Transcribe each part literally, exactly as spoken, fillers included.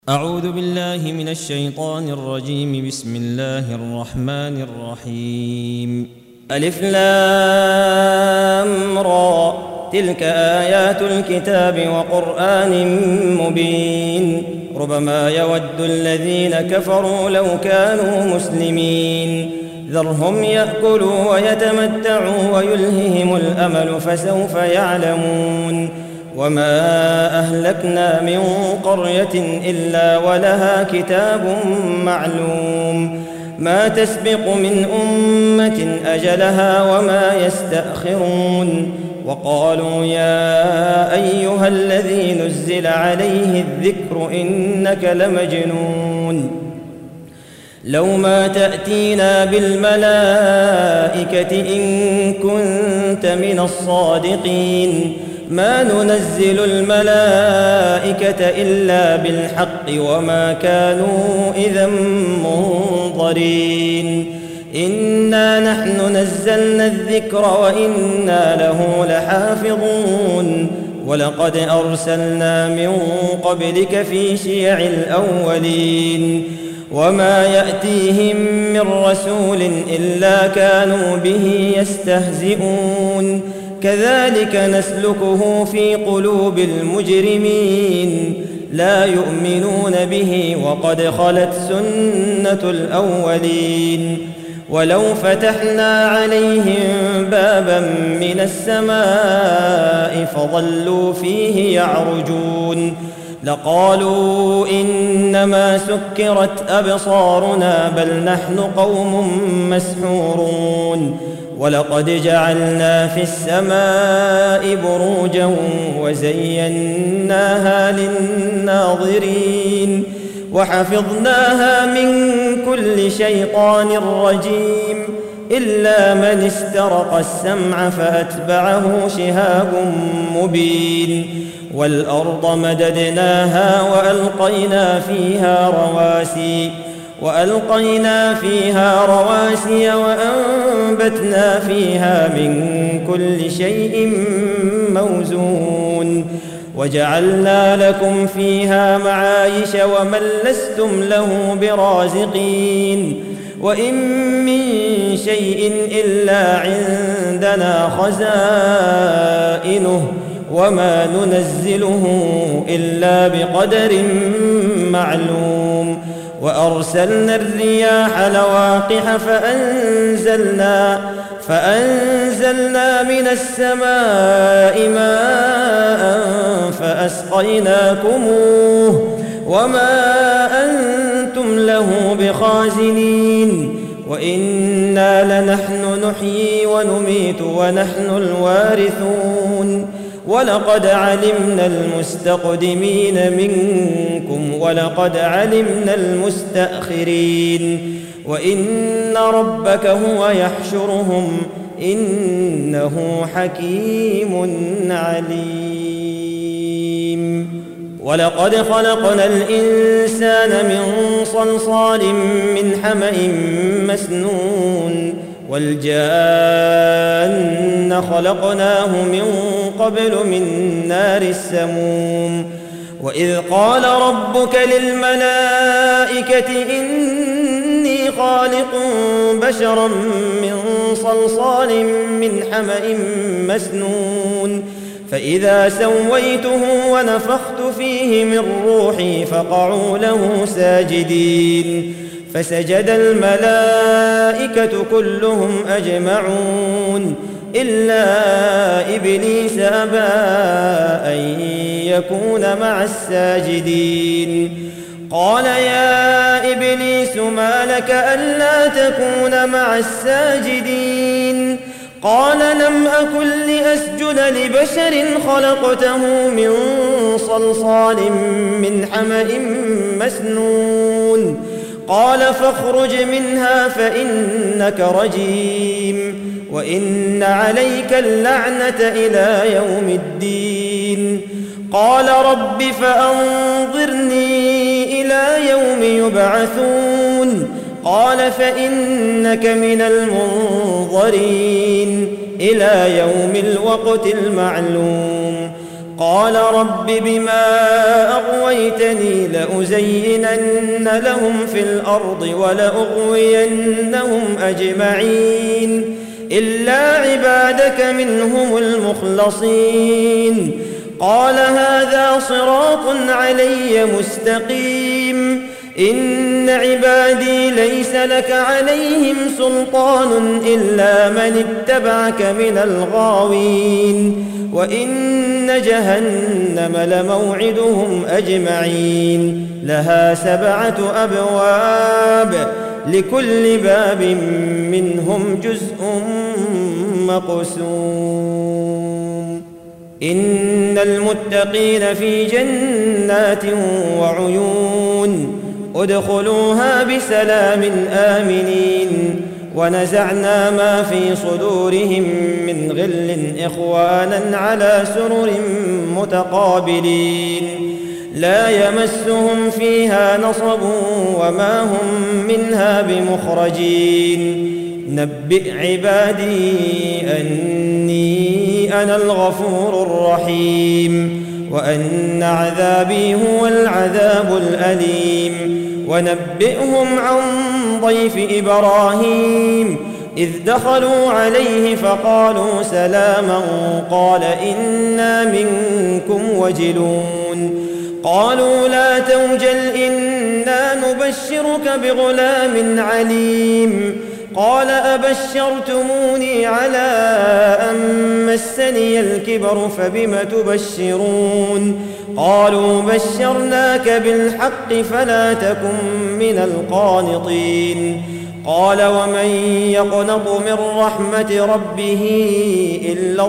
أعوذ بالله من الشيطان الرجيم. بسم الله الرحمن الرحيم. ألف لام را، تلك آيات الكتاب وقرآن مبين. ربما يود الذين كفروا لو كانوا مسلمين. ذرهم يأكلوا ويتمتعوا ويلههم الأمل فسوف يعلمون. وما أهلكنا من قرية إلا ولها كتاب معلوم، ما تسبق من أمة أجلها وما يستأخرون. وقالوا يا أيها الذي نزل عليه الذكر إنك لمجنون، لو ما تأتينا بالملائكة إن كنت من الصادقين. ما ننزل الملائكة إلا بالحق وما كانوا إذا منظرين. إنا نحن نزلنا الذكر وإنا له لحافظون. ولقد أرسلنا من قبلك في شيع الأولين، وما يأتيهم من رسول إلا كانوا به يستهزئون. كذلك نسلكه في قلوب المجرمين، لا يؤمنون به وقد خلت سنة الأولين. ولو فتحنا عليهم بابا من السماء فظلوا فيه يعرجون لقالوا إنما سكرت أبصارنا بل نحن قوم مسحورون. ولقد جعلنا في السماء بروجا وزيناها للناظرين وحفظناها من كل شيطان رجيم إلا من استرق السمع فأتبعه شهاب مبين. والأرض مددناها وألقينا فيها رواسي وألقينا فيها رواسي وأنبتنا فيها من كل شيء موزون. وجعلنا لكم فيها معايش ومن لستم له برازقين. وإن من شيء إلا عندنا خزائنه وما ننزله إلا بقدر معلوم. وأرسلنا الرياح لواقح فأنزلنا, فأنزلنا من السماء ماء فأسقيناكموه وما أنتم له بخازنين. وإنا لنحن نحيي ونميت ونحن الوارثون. ولقد علمنا المستقدمين منكم ولقد علمنا المستأخرين. وإن ربك هو يحشرهم إنه حكيم عليم. ولقد خلقنا الإنسان من صلصال من حمأ مسنون. والجان خلقناه من قبل من نار السموم. وإذ قال ربك للملائكة إني خالق بشرا من صلصال من حمأ مسنون. فإذا سويته ونفخت فيه من روحي فقعوا له ساجدين. فسجد الملائكة كلهم أجمعون إلا إبليس أبى أن يكون مع الساجدين. قال يا إبليس ما لك ألا تكون مع الساجدين؟ قال لم أكن لأسجد لبشر خلقته من صلصال من حمأ مسنون. قال فاخرج منها فإنك رجيم وإن عليك اللعنة إلى يوم الدين. قال رب فأنظرني إلى يوم يبعثون. قال فإنك من المنظرين إلى يوم الوقت المعلوم. قال رب بما أغويتني لأزينن لهم في الأرض ولأغوينهم أجمعين إلا عبادك منهم المخلصين قال هذا صراط علي مستقيم إن عبادي ليس لك عليهم سلطان إلا من اتبعك من الغاوين وإن جهنم لموعدهم أجمعين لها سبعة أبواب لكل باب منهم جزء مقسوم إن المتقين في جنات وعيون ادخلوها بسلام آمنين ونزعنا ما في صدورهم من غل إخوانا على سرر متقابلين لا يمسهم فيها نصب وما هم منها بمخرجين نبئ عبادي أني أنا الغفور الرحيم وأن عذابي هو العذاب الأليم ونبئهم عن ضيف إبراهيم إذ دخلوا عليه فقالوا سلاما قال إنا منكم وجلون قالوا لا توجل إنا نبشرك بغلام عليم قال أبشرتموني على أن مسني الكبر فبم تبشرون قالوا بشرناك بالحق فلا تكن من القانطين قال ومن يقنط من رحمة ربه إلا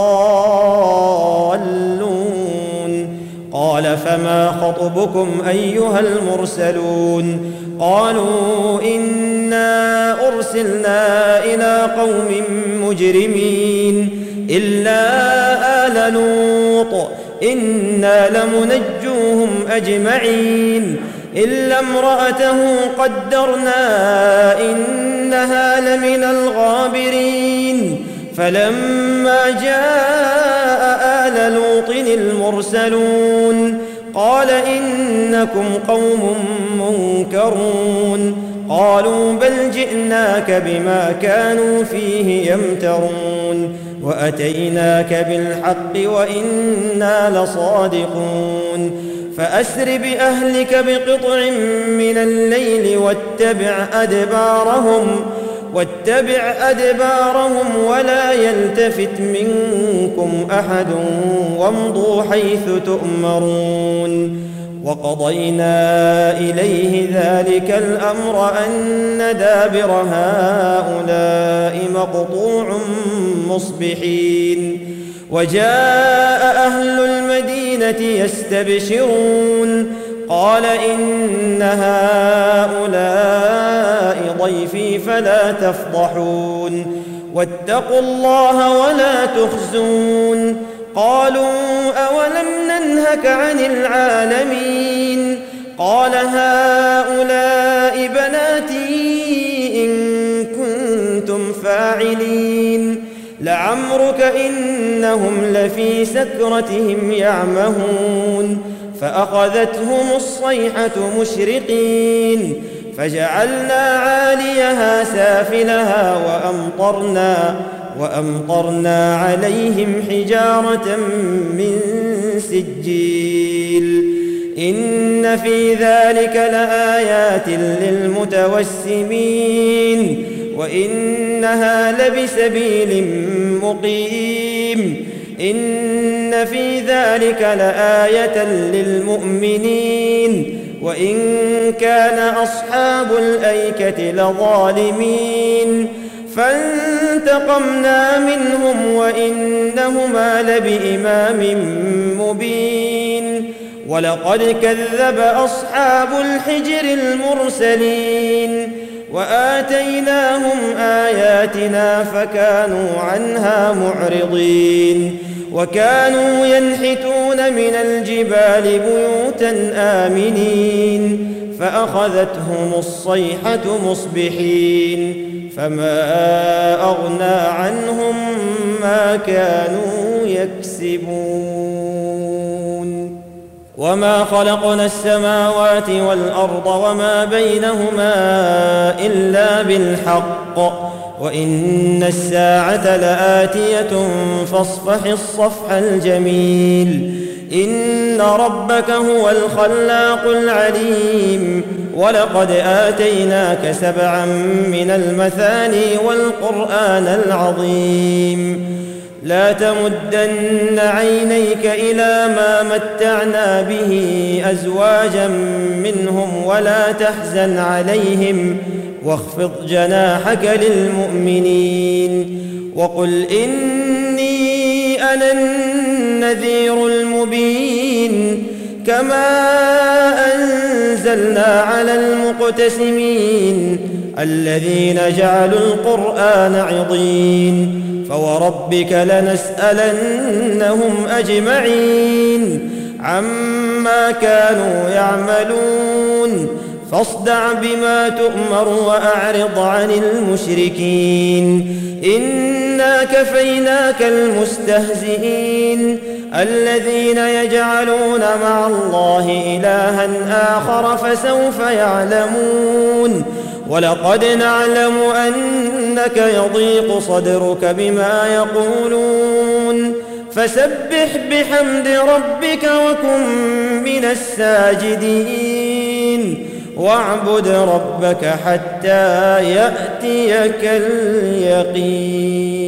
الضالون قال فما خطبكم أيها المرسلون قالوا إنا أرسلنا إلى قوم مجرمين إلا آل لوط إنا لمنجوهم أجمعين إلا امرأته قدرنا إنها لمن الغابرين فلما جاء آل لوط المرسلون قال إنكم قوم منكرون قالوا بل جئناك بما كانوا فيه يمترون وأتيناك بالحق وإنا لصادقون فأسر بأهلك بقطع من الليل واتبع أدبارهم واتبع أدبارهم ولا يلتفت منكم أحد وامضوا حيث تؤمرون وقضينا إليه ذلك الأمر أن دابر هؤلاء مقطوع مصبحين وجاء أهل المدينة يستبشرون قال إن هؤلاء ضيفي فلا تفضحون واتقوا الله ولا تخزون قالوا أولم ننهك عن العالمين قال هؤلاء بناتي إن كنتم فاعلين لعمرك إنهم لفي سكرتهم يعمهون فأخذتهم الصيحة مشرقين فجعلنا عاليها سافلها وأمطرنا وأمطرنا عليهم حجارة من سجيل إن في ذلك لآيات للمتوسمين وإنها لبسبيل مقيم إن في ذلك لآية للمؤمنين وإن كان أصحاب الأيكة لظالمين فانتقمنا منهم وإنهما لبإمام مبين ولقد كذب أصحاب الحجر المرسلين وآتيناهم آياتنا فكانوا عنها معرضين وكانوا ينحتون من الجبال بيوتا آمنين فأخذتهم الصيحة مصبحين فما أغنى عنهم ما كانوا يكسبون. وما خلقنا السماوات والأرض وما بينهما إلا بالحق وإن الساعة لآتية فاصفح الصفح الجميل إن ربك هو الخلاق العليم ولقد آتيناك سبعا من المثاني والقرآن العظيم لا تمدن عينيك إلى ما متعنا به أزواجا منهم ولا تحزن عليهم واخفض جناحك للمؤمنين وقل إني أنا النذير المبين كما أنزلنا على المقتسمين الذين جعلوا القرآن عضين فوربك لنسألنهم أجمعين عما كانوا يعملون فاصدع بما تؤمر وأعرض عن المشركين إنا كفيناك المستهزئين الذين يجعلون مع الله إلها آخر فسوف يعلمون ولقد نعلم أنك يضيق صدرك بما يقولون فسبح بحمد ربك وكن من الساجدين واعبد ربك حتى يأتيك اليقين.